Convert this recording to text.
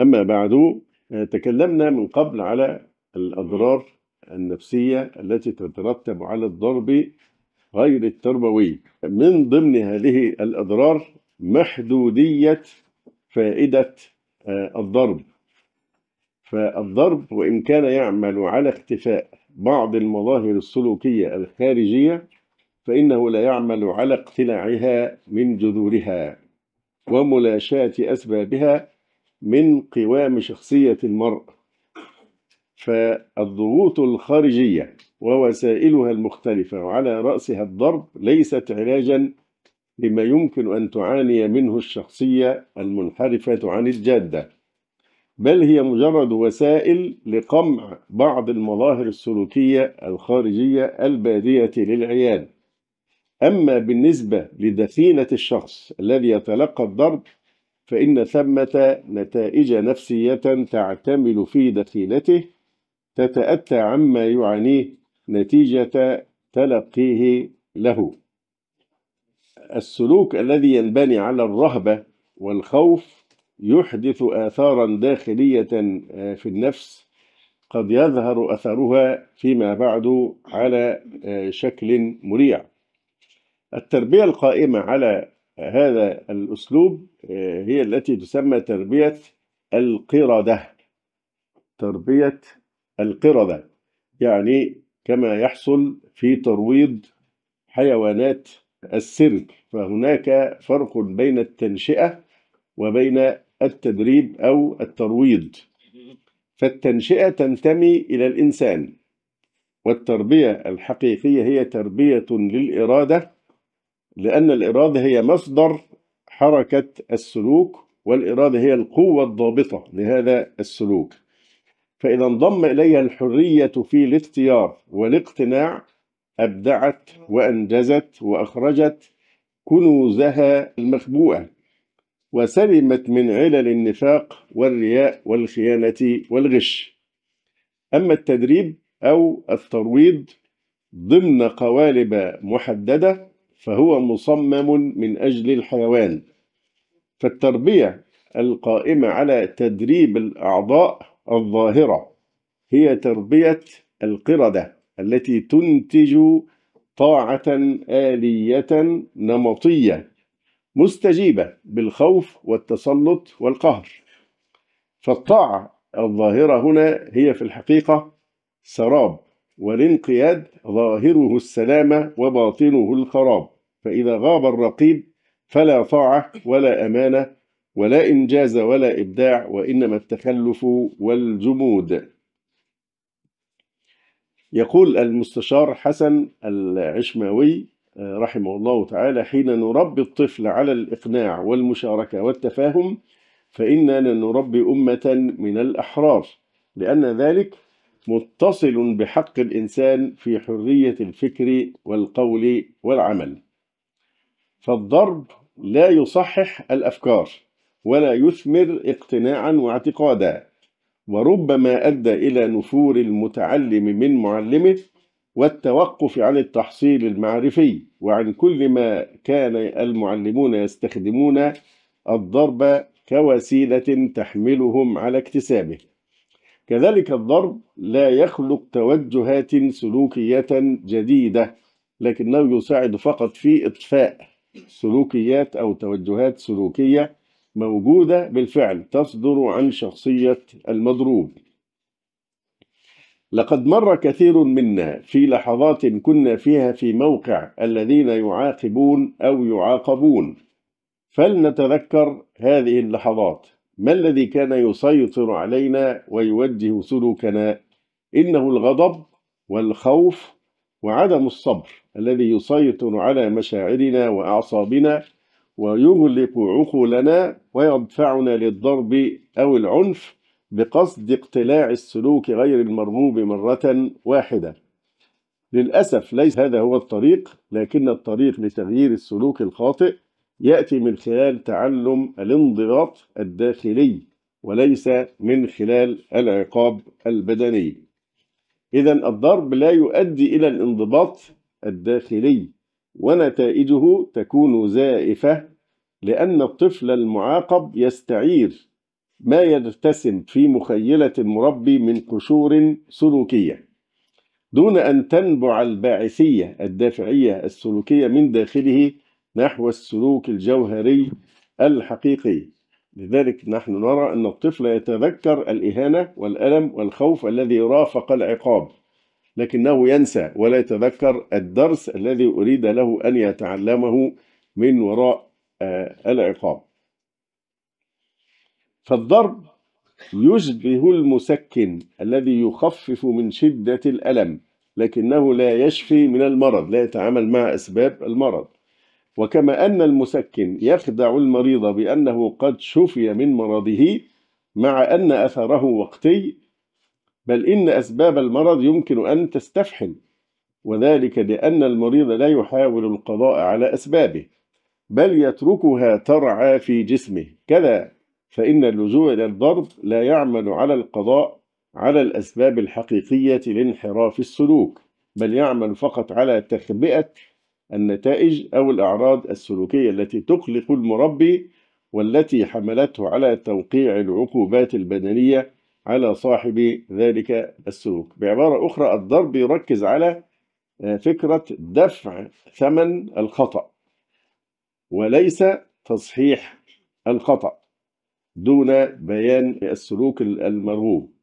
أما بعد، تكلمنا من قبل على الأضرار النفسية التي تترتب على الضرب غير التربوي. من ضمن هذه الأضرار محدودية فائدة الضرب. فالضرب وإن كان يعمل على اختفاء بعض المظاهر السلوكية الخارجية، فإنه لا يعمل على اقتلاعها من جذورها وملاشاة أسبابها من قوام شخصية المرء. فالضغوط الخارجية ووسائلها المختلفة وعلى رأسها الضرب ليست علاجا لما يمكن أن تعاني منه الشخصية المنحرفة عن الجادة، بل هي مجرد وسائل لقمع بعض المظاهر السلوكية الخارجية البادية للعيان. أما بالنسبة لدفينة الشخص الذي يتلقى الضرب، فإن ثمة نتائج نفسية تعتمل في دخيلته تتأتى عما يعانيه نتيجة تلقيه له. السلوك الذي ينبني على الرهبة والخوف يحدث آثارا داخلية في النفس قد يظهر أثرها فيما بعد على شكل مريع. التربية القائمة على هذا الأسلوب هي التي تسمى تربية القردة. تربية القردة يعني كما يحصل في ترويض حيوانات السيرك، فهناك فرق بين التنشئة وبين التدريب أو الترويض. فالتنشئة تنتمي إلى الإنسان، والتربية الحقيقية هي تربية للإرادة، لأن الإرادة هي مصدر حركة السلوك، والإرادة هي القوة الضابطة لهذا السلوك. فإذا انضم إليها الحرية في الاختيار والاقتناع أبدعت وأنجزت وأخرجت كنوزها المخبوءة، وسلمت من علل النفاق والرياء والخيانة والغش. أما التدريب أو الترويض ضمن قوالب محددة فهو مصمم من أجل الحيوان. فالتربية القائمة على تدريب الأعضاء الظاهرة هي تربية القردة التي تنتج طاعة آلية نمطية مستجيبة بالخوف والتسلط والقهر. فالطاعة الظاهرة هنا هي في الحقيقة سراب، والانقياد ظاهره السلامة وباطنه الخراب. فإذا غاب الرقيب فلا طاعة ولا أمانة ولا إنجاز ولا إبداع، وإنما التخلف والجمود. يقول المستشار حسن العشماوي رحمه الله تعالى: حين نربي الطفل على الإقناع والمشاركة والتفاهم فإننا نربي أمة من الأحرار، لأن ذلك متصل بحق الإنسان في حرية الفكر والقول والعمل. فالضرب لا يصحح الأفكار ولا يثمر اقتناعا واعتقادا، وربما أدى إلى نفور المتعلم من معلمه والتوقف عن التحصيل المعرفي وعن كل ما كان المعلمون يستخدمون الضرب كوسيلة تحملهم على اكتسابه. كذلك الضرب لا يخلق توجهات سلوكية جديدة، لكنه يساعد فقط في إطفاء سلوكيات أو توجهات سلوكية موجودة بالفعل تصدر عن شخصية المضروب. لقد مر كثير منا في لحظات كنا فيها في موقع الذين يعاقبون أو يعاقبون، فلنتذكر هذه اللحظات. ما الذي كان يسيطر علينا ويوجه سلوكنا؟ إنه الغضب والخوف وعدم الصبر الذي يسيطر على مشاعرنا وأعصابنا ويغلق عقولنا ويدفعنا للضرب أو العنف بقصد اقتلاع السلوك غير المرغوب مرة واحدة. للأسف ليس هذا هو الطريق، لكن الطريق لتغيير السلوك الخاطئ يأتي من خلال تعلم الانضباط الداخلي وليس من خلال العقاب البدني. إذن الضرب لا يؤدي إلى الانضباط الداخلي، ونتائجه تكون زائفة، لأن الطفل المعاقب يستعير ما يرتسم في مخيلة المربي من قشور سلوكية، دون أن تنبع الباعثية الدافعية السلوكية من داخله نحو السلوك الجوهري الحقيقي. لذلك نحن نرى أن الطفل يتذكر الإهانة والألم والخوف الذي رافق العقاب، لكنه ينسى ولا يتذكر الدرس الذي أريد له أن يتعلمه من وراء العقاب. فالضرب يشبه المسكن الذي يخفف من شدة الألم، لكنه لا يشفي من المرض، لا يتعامل مع أسباب المرض. وكما أن المسكن يخدع المريض بأنه قد شفي من مرضه مع أن أثره وقتي، بل إن أسباب المرض يمكن أن تستفحل، وذلك لأن المريض لا يحاول القضاء على أسبابه، بل يتركها ترعى في جسمه. كذا فإن اللجوء إلى الضرب لا يعمل على القضاء على الأسباب الحقيقية لانحراف السلوك، بل يعمل فقط على تخبئة النتائج أو الأعراض السلوكية التي تقلق المربي، والتي حملته على توقيع العقوبات البدنية على صاحب ذلك السلوك. بعبارة أخرى، الضرب يركز على فكرة دفع ثمن الخطأ وليس تصحيح الخطأ دون بيان السلوك المرغوب.